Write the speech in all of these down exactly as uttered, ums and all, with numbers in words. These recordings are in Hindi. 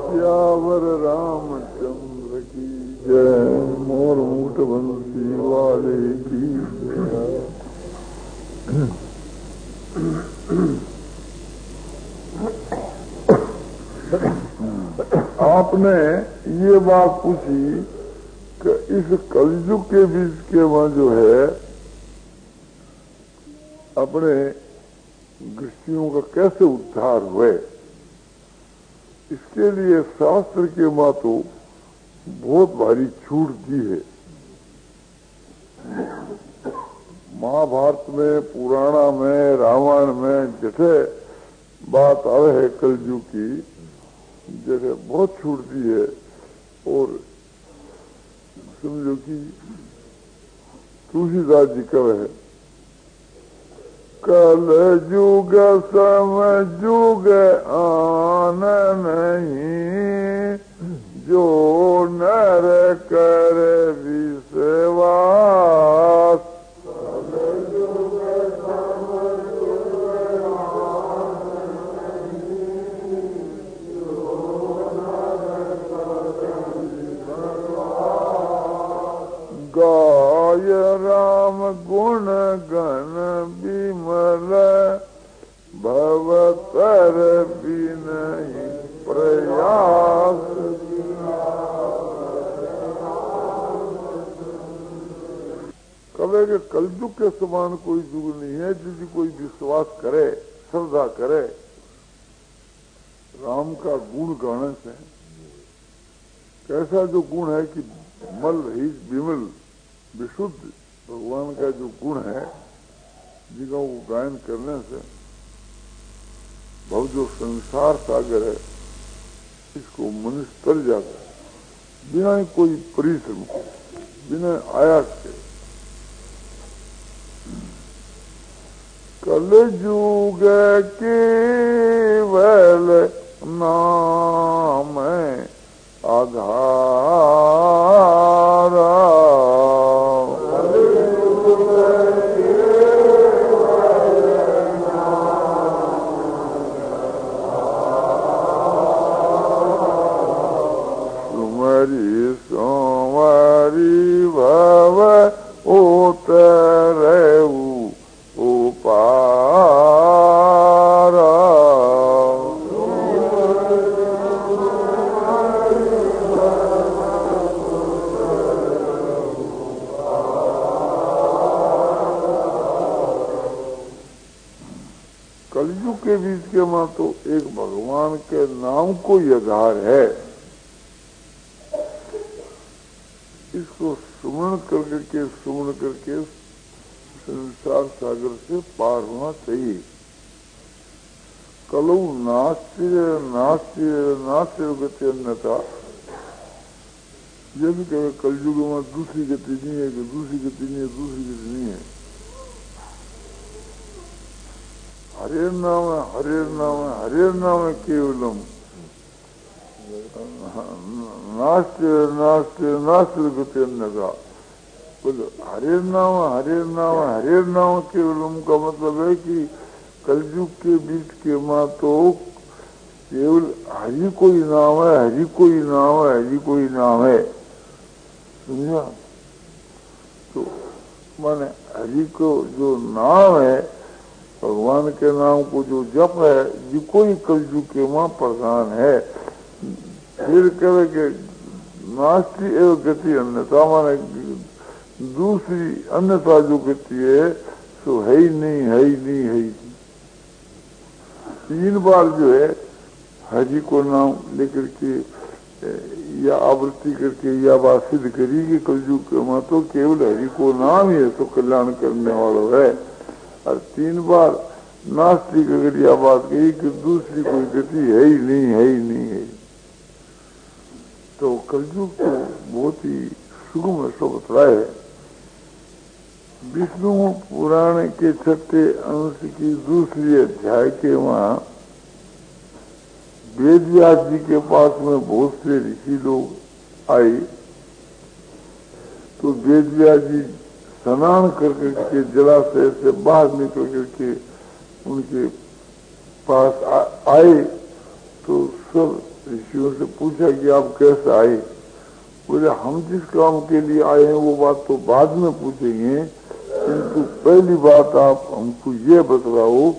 सियावर रामचंद्र की जय। मोर मुकुट बंसी वाले की जय। आपने ये बात पूछी कि इस कलयुग के बीच के वहां जो है अपने गृहस्थियों का कैसे उद्धार हुए, इसके लिए शास्त्र के मां तो बहुत भारी छूट दी है। महाभारत में, पुराणा में, रामायण में जैसे बात आवे है कलयुग की, जैसे बहुत छूट दी है। और समझो कि तुलसीदास जी कहे है, कल जुग सम जुग आन नहीं, जो नर कर विश्वास। गाय राम गुण गण विमल, भवतर बिनहि प्रयास। कहे कि कलयुग के समान कोई युग नहीं है जिसकी कोई विश्वास करे, श्रद्धा करे राम का गुण गाने से। कैसा जो गुण है कि मल रहित विमल विशुद्ध भगवान का जो गुण है, जिसका वो गायन करने से भव जो संसार सागर है इसको मनुष्य तर जाता है, बिना कोई परिश्रम के, बिना आयास के। कलयुग केवल नाम आधारा, सुमरी सोमरी भव उतरऊ उपारा। कलयुग के बीच के मां तो एक भगवान के नाम को ही आधार है। इसको सुमरण कर करके सुमरण करके संसार सागर से पार होना चाहिए। कलौ नास्ति नास्ति नास्ति गति अन्यथा, ये भी कहे कलयुग में दूसरी गति नहीं है, कि दूसरी गति नहीं है, दूसरी गति नहीं है। हरे नाम है, हरे नाम है, हरे नाम है केवलम। नास्ति नास्ति नास्ति गति अन्यथा, हरे नाम हरे नाम हरे नाम केवलम का मतलब है कि कलयुग के बीच के मां तो केवल हरि को ही नाम है, हरि को ही नाम है, हरि को ही नाम है। समझा? तो माने हरि को जो नाम है, भगवान के नाम को जो जप है, ये कोई कलयुग के मां प्रधान है। फिर कहे कि नास्ति एवं गति अन्यथा, माने दूसरी अन्यथा जो गति है सो है ही नहीं, है ही नहीं, है ही नहीं। तीन बार जो है हरि को नाम लेकर के या आवृत्ति करके या बात सिद्ध करी कि कलयुग के मां तो केवल हरि को नाम ही है तो कल्याण करने वाला है। और तीन बार नास्तिक अगर यह बात कही कि दूसरी कोई गति है ही नहीं, है ही नहीं है, तो कलयुग तो बहुत ही सुगम बतलाए है। विष्णु पुराण के छठे अंश की दूसरी अध्याय के वहां वेद व्यास जी के पास में बहुत से ऋषि लोग आए, तो वेद व्यास जी स्नान कर करके जलाशय से बाहर निकल करके उनके पास आ, आए तो सब ऋषियों से पूछा कि आप कैसे आए? बोले हम जिस काम के लिए आए हैं वो बात तो बाद में पूछेंगे, किंतु पहली बात आप हमको ये बतलाओ,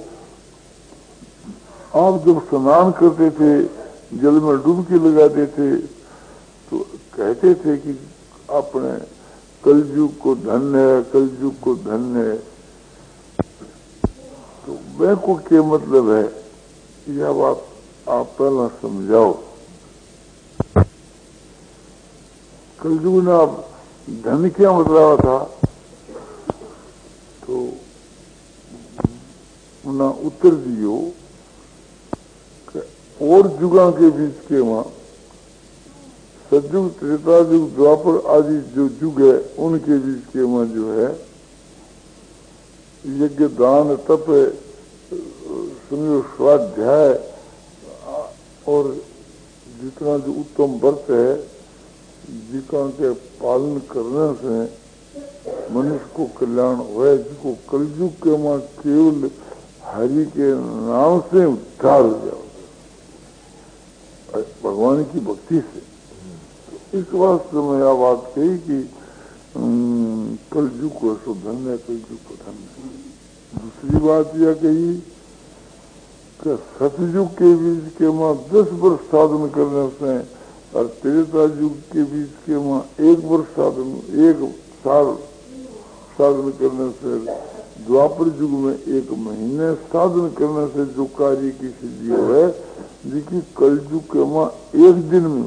आप जब स्नान करते थे, जल में डुबकी लगाते थे, तो कहते थे कि आपने कलयुग को धन्य है, कलयुग को धन्य है। तो मैं को क्या मतलब है, यह बात आप पहला समझाओ। कलयुग ने आप धन क्या मतलब था? तो उन्हें उत्तर दियो और युगा के बीच के वहां सतयुग, त्रेता युग, द्वापर आदि जो युग है उनके बीच के वहां जो है यज्ञ, दान, तप, समझो स्वाध्याय और जितना जो उत्तम व्रत है, जिका के पालन करने से मनुष्य को कल्याण हुआ, जिसको कलयुग के वहां केवल हरि के नाम से उद्धार हो जाओ, भगवान की भक्ति से। तो इस वास्ते में यह बात कही कि कलयुग को सो धन्य, कलयुग को धन्य। दूसरी बात यह कही कि सतयुग के बीच के वहां दस वर्ष साधन करने से और त्रेता युग के बीच के वहां एक वर्ष साधन, एक साल साधन करने से, द्वापर युग में एक महीने साधन करने से जो कार्य की सिद्धि है, जिसकी कलयुग के वहां एक दिन में।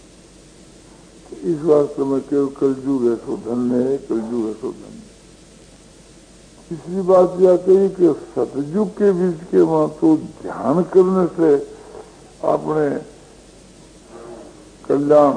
इस वास्ते में केवल कलयुग है सो धन्य है, कलयुग है सो धन्य। तीसरी बात यह कही कि सतयुग के बीच के वहां तो ध्यान करने से आपने कल्याण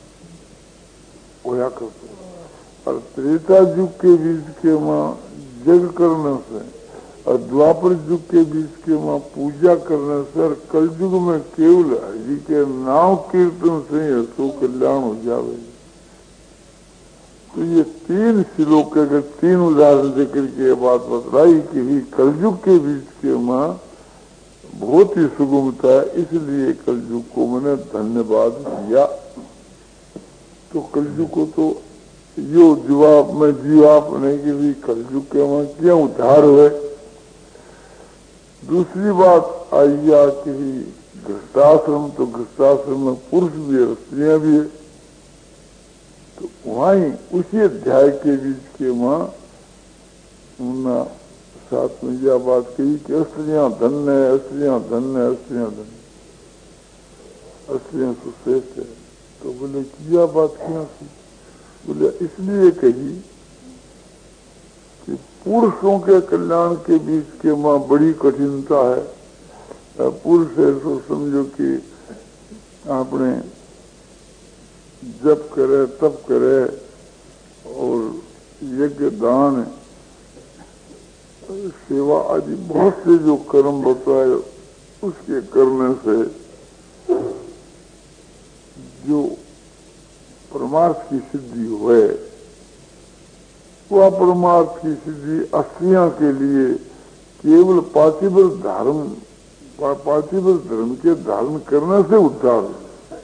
होया करते, और त्रेता युग के बीच के वहां जग करने से और द्वापर युग के बीच के वहां पूजा करने से और कलयुग में केवल हरि के नाम कीर्तन से असो कल्याण हो जावे। तो ये तीन श्लोक के अगर तीन उदाहरण देकर के बात बतलाई कि ही कलयुग के बीच के वहां बहुत ही सुगमता है, इसलिए कलयुग को मैंने धन्यवाद दिया। तो कलयुग को तो यो जवाब में जीवाप नहीं कि भी कलयुग के वहां क्या उद्धार हुए। दूसरी बात आई आ कि गृहस्थाश्रम, तो गृहस्थाश्रम में पुरुष भी है, स्त्रियां भी है। तो वहीं उसी अध्याय के बीच के वहां उन्होंने साथ में यह बात कही कि स्त्रियां धन्य है, स्त्रियां धन्य है, स्त्रियां धन्य, स्त्रियां सुश्रेष्ठ है। तो बोले यह बात क्यों थी? बोले इसलिए कही कि पुरुषों के कल्याण के बीच के वहां बड़ी कठिनता है। पुरुष है तो समझो कि आपने जप करे, तप करे और यज्ञ, दान, सेवा आदि बहुत से जो कर्म बताए उसके करने से जो परमार्थ की सिद्धि हुए, वह परमार्थ की सिद्धि स्त्रियों के लिए केवल पार्थिव धर्म, पार्थिव धर्म के धारण करने से उद्धार है।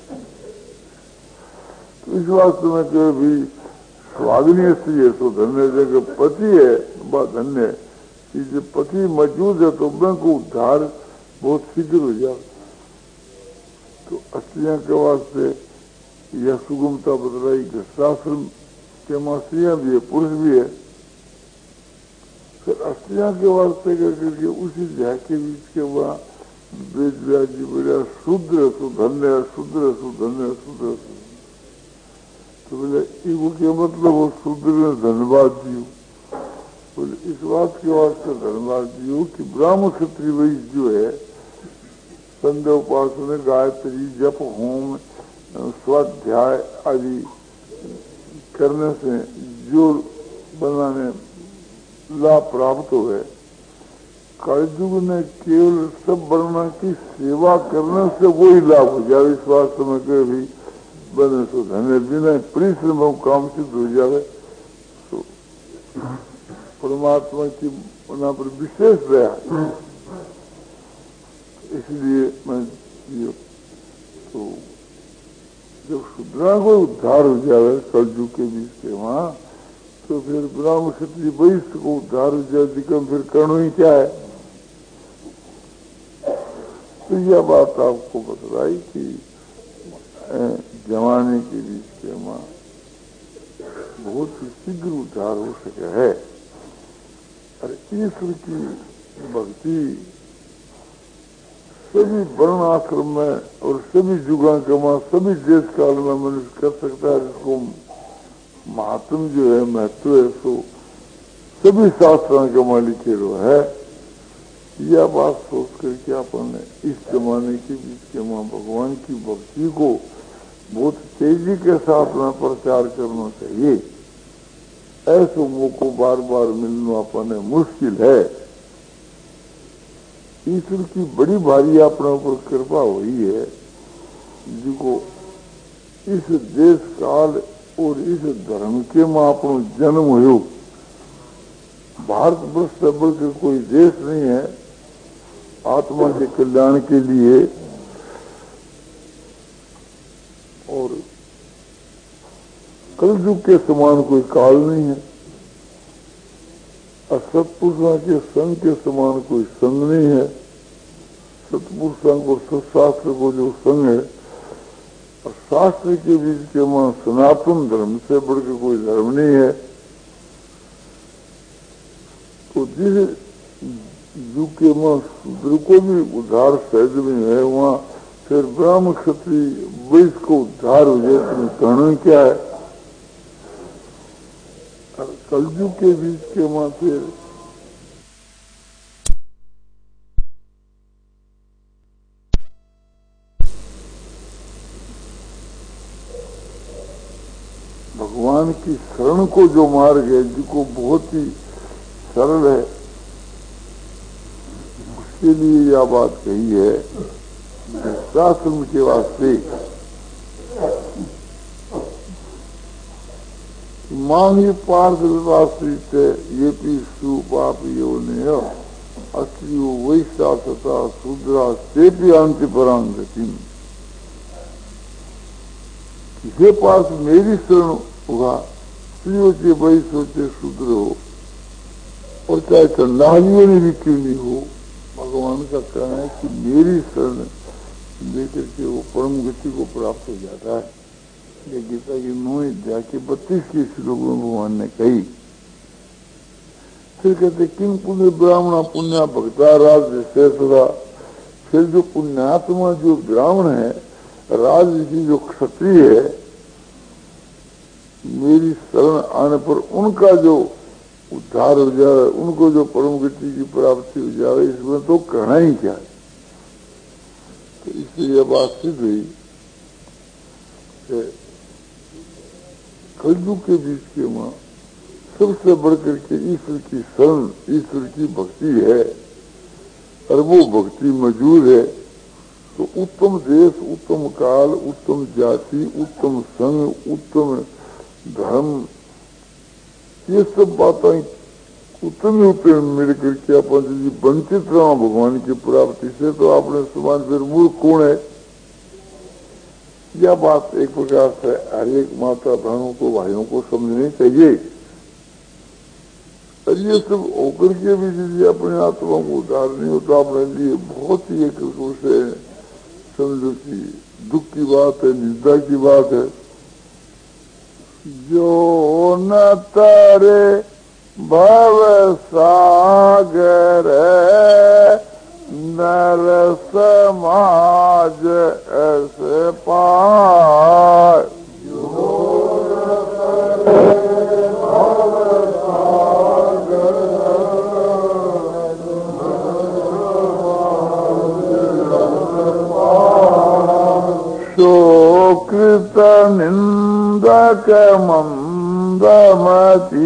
तो इस वास्तव में जो भी स्वाग्नीय स्त्री है तो धन्य, जगह पति है वह धन्य है कि जो पति मौजूद है तो मैं को उद्धार बहुत शीघ्र हो जाए। तो स्त्रियों के वास्ते यह सुगमता बदलाई। गृहस्थाश्रम के मां स्त्रियां भी है, पुरुष भी है। फिर स्त्रियों के वास्ते करके उसी जय के बीच के वहां वेद व्यास जी बोला शूद्र सुधन्य, शूद्र सुधन्य, शूद्र। तो बोले इगो के मतलब वो शूद्र ने धन्यवाद दियो। बोले इस बात के वास्ते धन्यवाद दियो कि ब्राह्मण क्षत्रिय वैश्य जो है संध्या उपासना, गायत्री, जप, होम, स्वाध्याय आदि करने से जो बनाने लाभ प्राप्त हुए, कलयुग ने केवल सब वर्णा की सेवा करने से वही लाभ हो जाए। इस वास्तव में के भी बने सो धन्य, बिना परिश्रम काम सिद्ध हो जाए। तो परमात्मा की वहां पर विशेष दया, इसलिए मैं तो जब शूद्रा को उद्धार हो जाए कलयुग के बीच के वहां, तो फिर ब्राह्मण क्षत्रिय वैश्य को उद्धार हो जाए, दिक्कत फिर करना ही क्या है। तो यह बात आपको बतलाई कि जमाने के बीच के वहां बहुत ही शीघ्र उद्धार हो सके है। और ईश्वर की भक्ति सभी वर्ण आश्रम में और सभी युगा के वहां सभी देश काल में मनुष्य कर सकता है, जिसको महात्म जो है महत्व है सो सभी शास्त्रों के वहां लिखे हुए है। यह बात सोच करके अपन ने इस जमाने के बीच के वहां भगवान की भक्ति को बहुत तेजी के साथ में प्रचार करना चाहिए। ऐसे मौको बार बार मिलना अपने मुश्किल है। ईश्वर की बड़ी भारी अपने ऊपर कृपा हुई है, जिसको इस देश काल और इस धर्म के में अपनो जन्म हो। भारत वर्ष से बढ़कर कोई देश नहीं है आत्मा के कल्याण के लिए। और कलयुग के समान कोई काल नहीं है, और सत्पुरुषों के संग के समान कोई संग नहीं है। सत्पुरुषों को सत्शास्त्र को जो संग है, और शास्त्र के बीच के वहां सनातन धर्म से बढ़कर कोई धर्म नहीं है। तो जिस युग के वहां शूद्र को भी उद्धार सहज में है, वहां फिर ब्राह्मण क्षत्रिय वैश्य को उद्धार हो जाए, तो कहना क्या है। और कलयुग के बीच के वहां फिर भगवान की शरण को जो मार्ग है, जिसको बहुत ही सरल है, उसके लिए यह बात कही है शास्त्र के वास्ते। मांगी पार्थ वास्ते ये भी सुपाप योनि अस्त्रियो वैश्या तथा शूद्रा से भी अंति परांगति। हे पार्थ मेरी शरण हुआ, स्त्रियों से वैश्य से शूद्र हो, और चाहे चंडालियों ने भी क्यों नहीं हो, भगवान का कहना है कि मेरी शरण लेकर के वो परम गति को प्राप्त हो जाता है। ये गीता की नौ अध्याय के बत्तीस के श्लोक में भगवान ने कही। फिर कहते किम पुण्य ब्राह्मणा पुण्य भक्ता राज शेषरा। फिर जो पुण्यात्मा जो ब्राह्मण है, राज की जो क्षत्रिय है, मेरी शरण आने पर उनका जो उद्धार हो जाए, उनको जो परम गति की प्राप्ति हो जाए, इसमें तो कहना ही क्या है। तो इसलिए यह बात सिद्ध हुई कलयुग के बीच के वहां सबसे बढ़कर के ईश्वर की शरण, ईश्वर की भक्ति है, और वो भक्ति मौजूद है। तो उत्तम देश, उत्तम काल, उत्तम जाति, उत्तम संघ, उत्तम धर्म, ये सब बातें उत्तम उत्तम मिल करके अपन यदि वंचित रहा भगवान की प्राप्ति से, तो आपने समान फिर मूर्ख कौन है। यह बात एक प्रकार से हर एक माता बहनों को, भाइयों को समझनी चाहिए। और ये सब होकर के भी यदि अपने आत्मा को उद्धार नहीं होता, अपने लिए बहुत ही एक से समझो कि दुख की बात है, निंदा की बात है। जो न तारे भव सागर नर समाज ऐसे पार। शोकृत निंदक मंदमती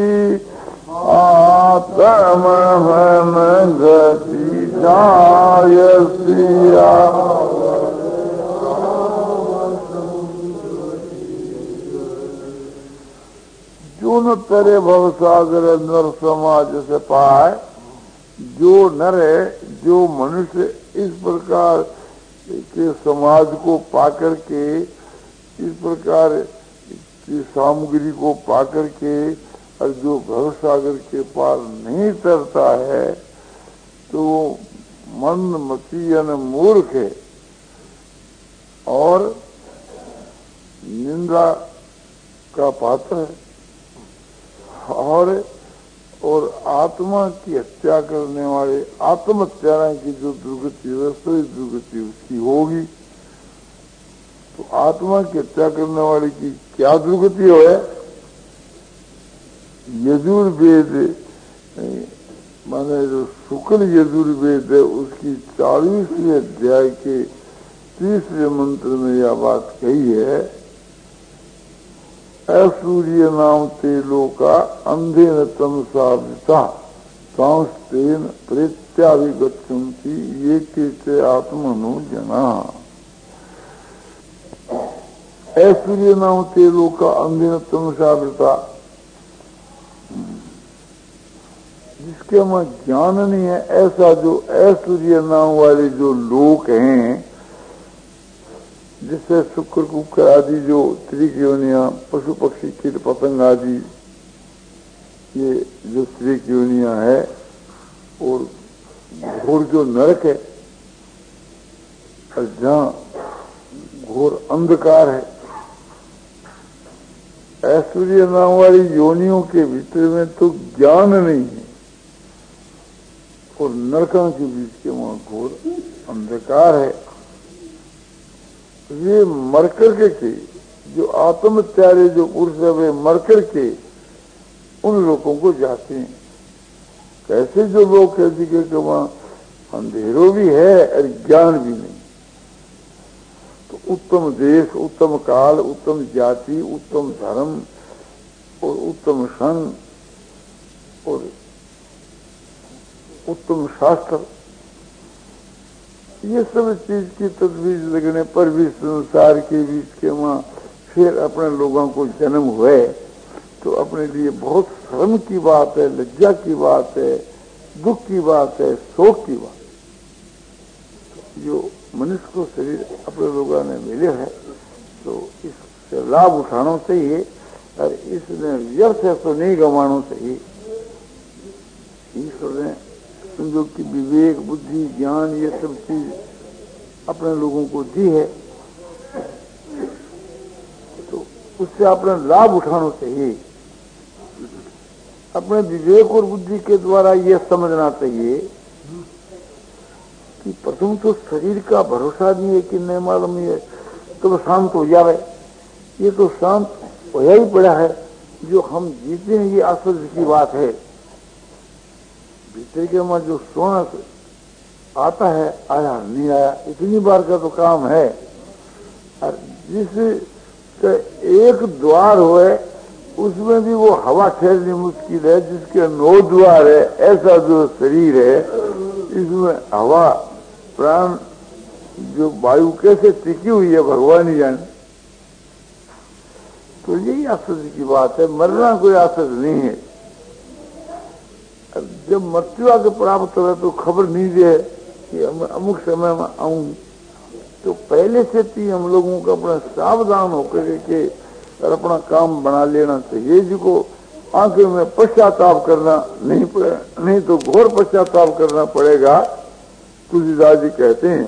आत्म मन गति जायसिया। जो न तेरे भवसागर नर समाज से पाए, जो नर है, जो मनुष्य इस प्रकार के समाज को पाकर के, इस प्रकार की सामग्री को पाकर के, और जो भवसागर के पार नहीं तरता है तो वो मंदमती यानी मूर्ख है और निंदा का पात्र है। और और आत्मा की हत्या करने वाले आत्महत्या की जो दुर्गति है सही दुर्गति उसकी होगी। तो आत्मा की हत्या करने वाले की क्या दुर्गति हो है? यजुर्वेद माने जो शुक्ल यजुर्वेद है उसकी चालीसवें अध्याय के तीसरे मंत्र में यह बात कही है, असूर्य नाम तेलो का अंधे न तम साधिता सांस्तेन प्रेत्याभिगच्छन्ति ये के आत्मनो जना। ऐश्वर्य नाम तेलो का अंधे न तम साधिता, जिसके में ज्ञान नहीं है, ऐसा जो ऐश्वर्य नाम वाले जो लोग हैं, जिससे शुक्र कुकर आदि जो त्रिकोणिया पशु पक्षी कीट पतंग आदि ये जो त्रिकोणिया है, और घोर जो नरक है और जहाँ घोर अंधकार है, ऐश्वर्य नाम वाली योनियों के भीतर में तो ज्ञान नहीं है और नरकों के बीच के वहां घोर अंधकार है। ये मर करके के जो आत्मत्यारे जो पुरुष है वे मर करके उन लोगों को जाते हैं। कैसे जो लोग कहते हैं कि वहां अंधेरों भी है और ज्ञान भी नहीं, तो उत्तम देश, उत्तम काल, उत्तम जाति, उत्तम धर्म और उत्तम संघ और उत्तम शास्त्र, ये सब चीज की तजवीज लगने पर भी संसार के बीच के वहां फिर अपने लोगों को जन्म हुए तो अपने लिए बहुत शर्म की बात है, लज्जा की बात है, दुख की बात है, शोक की बात है। जो मनुष्य को शरीर अपने लोगों ने मिले है तो इससे लाभ उठाना चाहिए और इसने व्यर्थ है तो नहीं गंवाना चाहिए। ईश्वर ने जो कि विवेक, बुद्धि, ज्ञान ये सब चीज अपने लोगों को दी है तो उससे अपना लाभ उठाना चाहिए। अपने विवेक और बुद्धि के द्वारा ये समझना चाहिए कि प्रथम तो शरीर का भरोसा नहीं है कि नहीं मालूम है तो शांत हो जावे। ये तो शांत होया ही पड़ा है, जो हम जीते हैं ये आश्चर्य की बात है। भीतर के में जो सोना आता है आया नहीं आया इतनी बार का तो काम है। और जिस एक द्वार होए उसमें भी वो हवा ठहरनी मुश्किल है, जिसके नौ द्वार है ऐसा जो शरीर है इसमें हवा प्राण जो वायु कैसे टिकी हुई है भगवान ही जाने। तो यही आश्चर्य की बात है, मरना कोई आश्चर्य नहीं है। जब मृत्यु आके प्राप्त हो तो खबर नहीं दे कि अमुक समय में आऊं, तो पहले से ही हम लोगों को अपना सावधान होकर के और अपना काम बना लेना चाहिए, जिसको आंखें में पश्चाताप करना नहीं पड़े, नहीं तो घोर पश्चाताप करना पड़ेगा। तुलसीदास जी कहते हैं,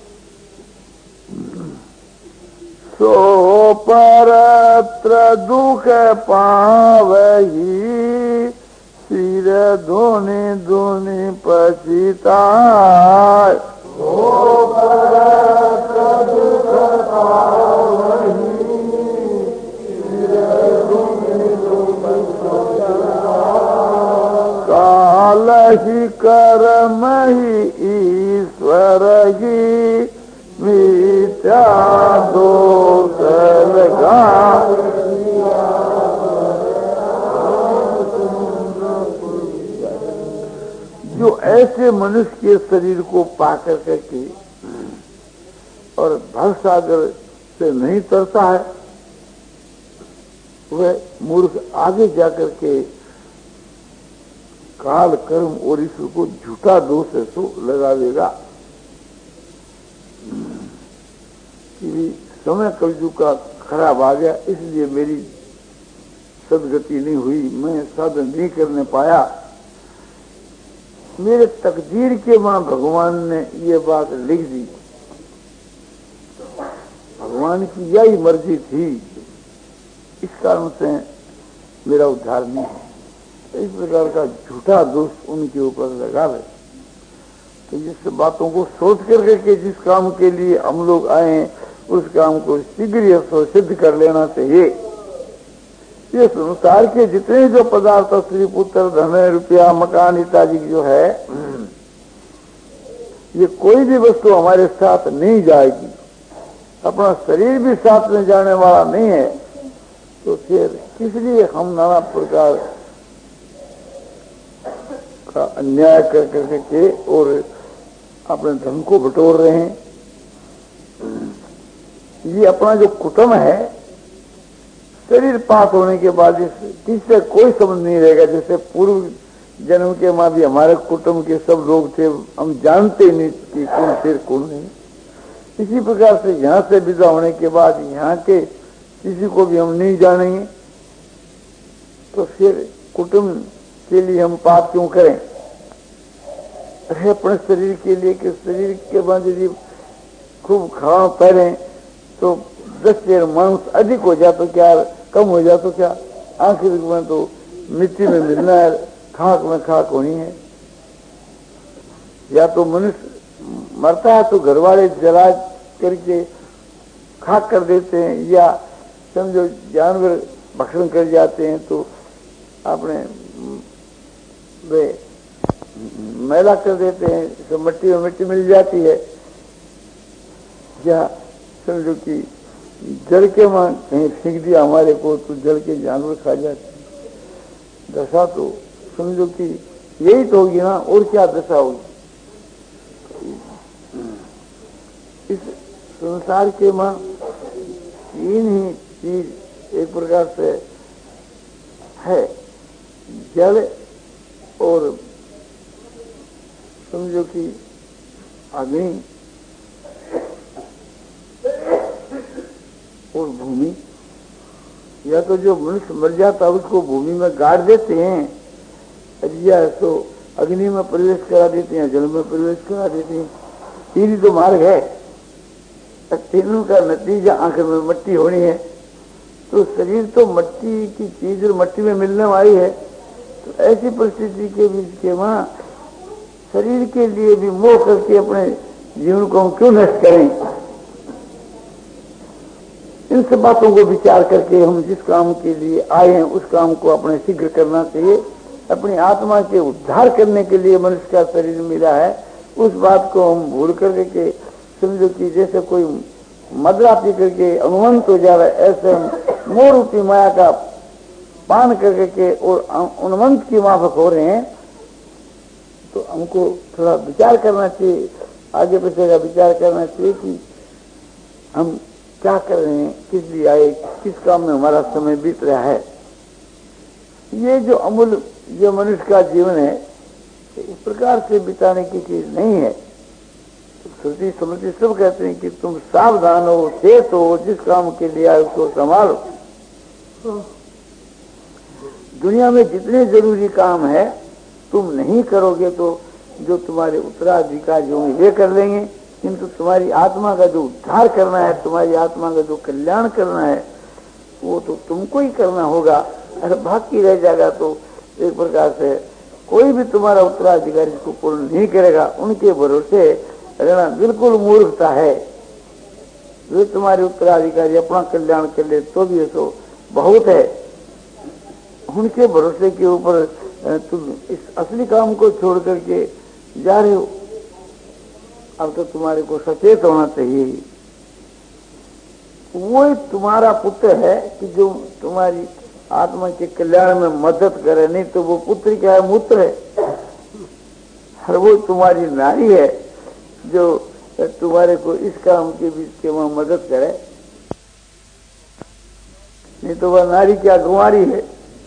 सो परत्र दुख पावही सिर धोने धोने पछिता। काल ही कर्म ही ईश्वर ही मिथ्या दोष लगा। जो ऐसे मनुष्य के शरीर को पाकर करके और भवसागर से नहीं तरता है, वह मूर्ख आगे जाकर के काल कर्म और ईश्वर को झूठा दोष है सो लगा देगा। कि समय कलयुग का खराब आ गया, इसलिए मेरी सदगति नहीं हुई, मैं साधन नहीं करने पाया। मेरे तकदीर के वहां भगवान ने ये बात लिख दी, भगवान की यही मर्जी थी, इस कारण से मेरा उद्धार नहीं है। इस प्रकार का झूठा दोष उनके ऊपर लगा है। तो जिस बातों को सोच करके के जिस काम के लिए हम लोग आए उस काम को शीघ्र सिद्ध कर लेना चाहिए। ये संसार के जितने जो पदार्थ, स्त्री पुत्र धन रुपया मकान इत्यादि जो है, ये कोई भी वस्तु हमारे साथ नहीं जाएगी, अपना शरीर भी साथ में जाने वाला नहीं है। तो फिर किस लिए हम नाना प्रकार का अन्याय कर करके के और अपने धन को बटोर रहे हैं। ये अपना जो कुटुंब है, शरीर पास होने के बाद इससे कोई संबंध नहीं रहेगा। जैसे पूर्व जन्म के माँ भी हमारे कुटुंब के सब लोग थे, हम जानते नहीं कि कौन थे कौन नहीं। इसी प्रकार से यहाँ से विदा होने के बाद यहाँ के किसी को भी हम नहीं जानेंगे, तो फिर कुटुंब के लिए हम पाप क्यों करें? अरे अपने शरीर के लिए कि शरीर के बाद यदि खूब खाना पहने तो दस शेर मांस अधिक हो जाए तो क्या, कम हो जाए तो क्या, आखिर में तो मिट्टी में मिलना है, खाक में खाक होनी है। या तो मनुष्य मरता है तो घर वाले जला करके खाक कर देते हैं, या समझो जानवर भक्षण कर जाते हैं तो आपने वे मैला कर देते हैं, तो मिट्टी में मिट्टी मिल जाती है। या समझो कि जल के वहां कहीं फेंक दिया हमारे को तो जल के जानवर खा जाते हैं। दशा तो समझो कि यही तो होगी ना, और क्या दशा होगी? इस संसार के मां तीन ही चीज एक प्रकार से है, जल और समझो कि अग्नि और भूमि। या तो जो मनुष्य मर जाता है उसको भूमि में गाड़ देते हैं, या तो अग्नि में प्रवेश करा देते हैं, जल में प्रवेश करा देते हैं। तीन ही तो मार्ग है, तीनों का नतीजा आखिर में मट्टी होनी है। तो शरीर तो मट्टी की चीज और मट्टी में मिलने वाली है। तो ऐसी परिस्थिति के बीच के वहां शरीर के लिए भी मोह करके अपने जीवन को हम क्यों नष्ट करें? इन सब बातों को विचार करके हम जिस काम के लिए आए हैं उस काम को अपने शीघ्र करना चाहिए। अपनी आत्मा के उद्धार करने के लिए मनुष्य का शरीर मिला है, उस बात को हम भूल करके समझो कि जैसे कोई मदरा पी करके अनुमंत हो जा रहा है, ऐसे हम मोह रूपी माया का पान करके के और उन्मंत की माफक हो रहे हैं। तो हमको थोड़ा विचार करना चाहिए, आगे पीछे का विचार करना चाहिए कि हम क्या कर रहे हैं, किस लिए आए, किस काम में हमारा समय बीत रहा है। ये जो अमूल्य जो मनुष्य का जीवन है इस प्रकार से बिताने की चीज नहीं है। श्रुति स्मृति सब कहते हैं कि तुम सावधान हो, चेत हो, जिस काम के लिए आए उसको संभालो। दुनिया में जितने जरूरी काम है तुम नहीं करोगे तो जो तुम्हारे उत्तराधिकारी जो ये कर लेंगे, किंतु तुम्हारी आत्मा का जो उद्धार करना है, तुम्हारी आत्मा का जो कल्याण करना है, वो तो तुमको ही करना होगा। अगर बाकी रह जाएगा तो एक प्रकार से कोई भी तुम्हारा उत्तराधिकारी इसको पूर्ण नहीं करेगा। उनके भरोसे रहना बिल्कुल मूर्खता है। वे तुम्हारे उत्तराधिकारी अपना कल्याण कर ले तो भी ऐसो बहुत है, उनके भरोसे के ऊपर तुम इस असली काम को छोड़ करके जा रहे हो। अब तो तुम्हारे को सचेत होना चाहिए। वो तुम्हारा पुत्र है कि जो तुम्हारी आत्मा के कल्याण में मदद करे, नहीं तो वो पुत्र क्या है, मूत्र है। और वो तुम्हारी नारी है जो तुम्हारे को इस काम के बीच के वहां मदद करे, नहीं तो वह नारी क्या गुमारी है।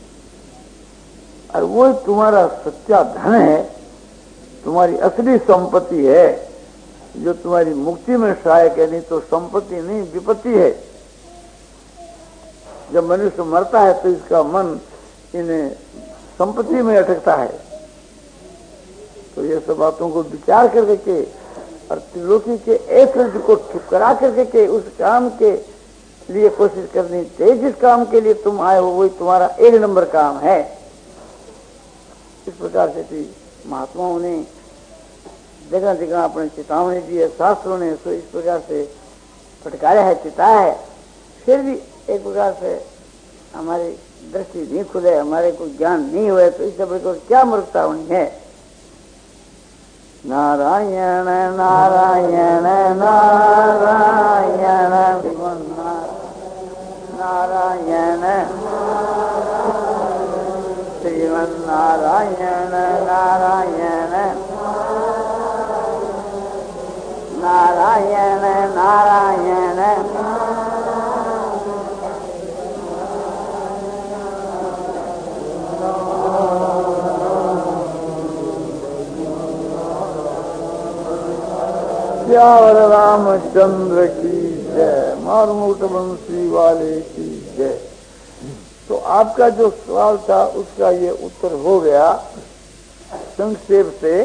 और वो तुम्हारा सच्चा धन है, तुम्हारी असली संपत्ति है। जो तुम्हारी मुक्ति में सहायक है, नहीं तो संपत्ति नहीं विपत्ति है। जब मनुष्य मरता है तो इसका मन इन संपत्ति में अटकता है। तो ये सब बातों को विचार करके और त्रिलोकी के ऐश्वर्य को ठुकरा करके उस काम के लिए कोशिश करनी चाहिए जिस काम के लिए तुम आए हो, वही तुम्हारा एक नंबर काम है। इस प्रकार से महात्माओं ने जगह जगह अपने चेतावनी दी है, शास्त्रों ने सो इस प्रकार से फटकारा है, चिताया है। फिर भी एक प्रकार से हमारी दृष्टि नहीं खुले, हमारे को ज्ञान नहीं हुए, तो इस सब को क्या मूर्खता होनी है। नारायण नारायण नारायण नारायण श्रीमन नारायण नारायण नारायण नारायण श्यावर रामचंद्र की जय, मारमुकुट बंसी वाले की जय। तो आपका जो सवाल था उसका ये उत्तर हो गया संक्षेप से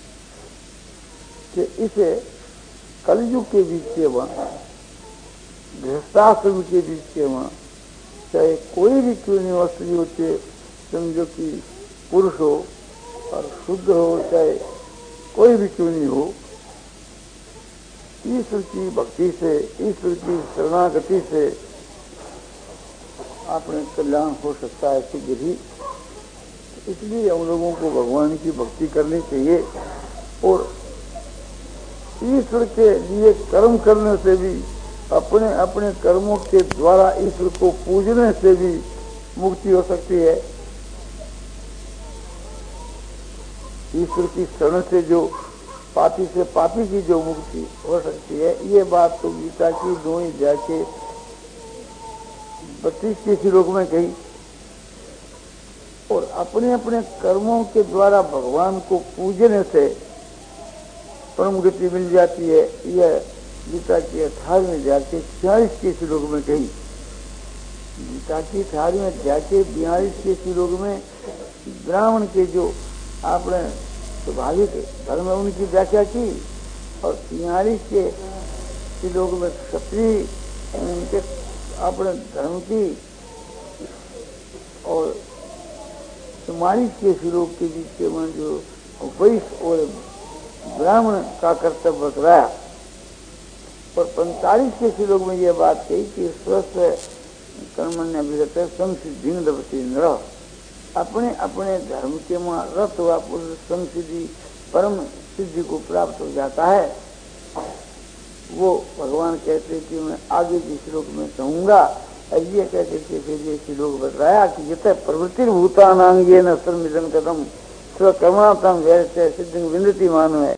कि इसे कलयुग के बीच में, गृहस्थाश्रम के बीच में, चाहे कोई भी क्यों नहीं हो, स्त्री होते, समझो कि पुरुष हो और शुद्ध हो, चाहे कोई भी क्यों नहीं हो, ईश्वर की भक्ति से, ईश्वर की शरणागति से अपने कल्याण हो सकता है शीघ्र ही। इसलिए हम लोगों को भगवान की भक्ति करनी चाहिए और ईश्वर के लिए कर्म करने से भी, अपने अपने कर्मों के द्वारा ईश्वर को पूजने से भी मुक्ति हो सकती है। ईश्वर की शरण से जो पापी से पापी की जो मुक्ति हो सकती है, ये बात तो गीता की दो ही जाके बत्तीस के श्लोक में कही। और अपने अपने कर्मों के द्वारा भगवान को पूजने से परम गति मिल जाती है, यह गीता की अठारहवें जाके छियालीस के श्लोक में कही। गीता की अठारहवें जाके बयालीस के श्लोक में ब्राह्मण के जो आपने स्वाभाविक धर्म है उनकी व्याख्या की, और तियालीस के श्लोक में क्षत्रिय उनके अपने धर्म की, और चौवालीस के श्लोक के बीच में जो वैश्य और ब्राह्मण का कर्तव्य बतलाया, और पैंतालीस के श्लोक में यह बात कही कि स्वस्थ कर्मण्य अभिरत संसिद्धि लभते नरः, अपने अपने धर्म के में रत हुआ पुरुष संसिद्धि परम सिद्धि को प्राप्त हो जाता है। वो भगवान कहते कि मैं आगे के श्लोक में कहूंगा, और ये कहते कि फिर ये श्लोक बताया कि यत प्रवृत्ति भूतानांगेन सर्वमिदं कथम स्वकर्मणां वैरस्य सिद्धिं विन्दति मानव है।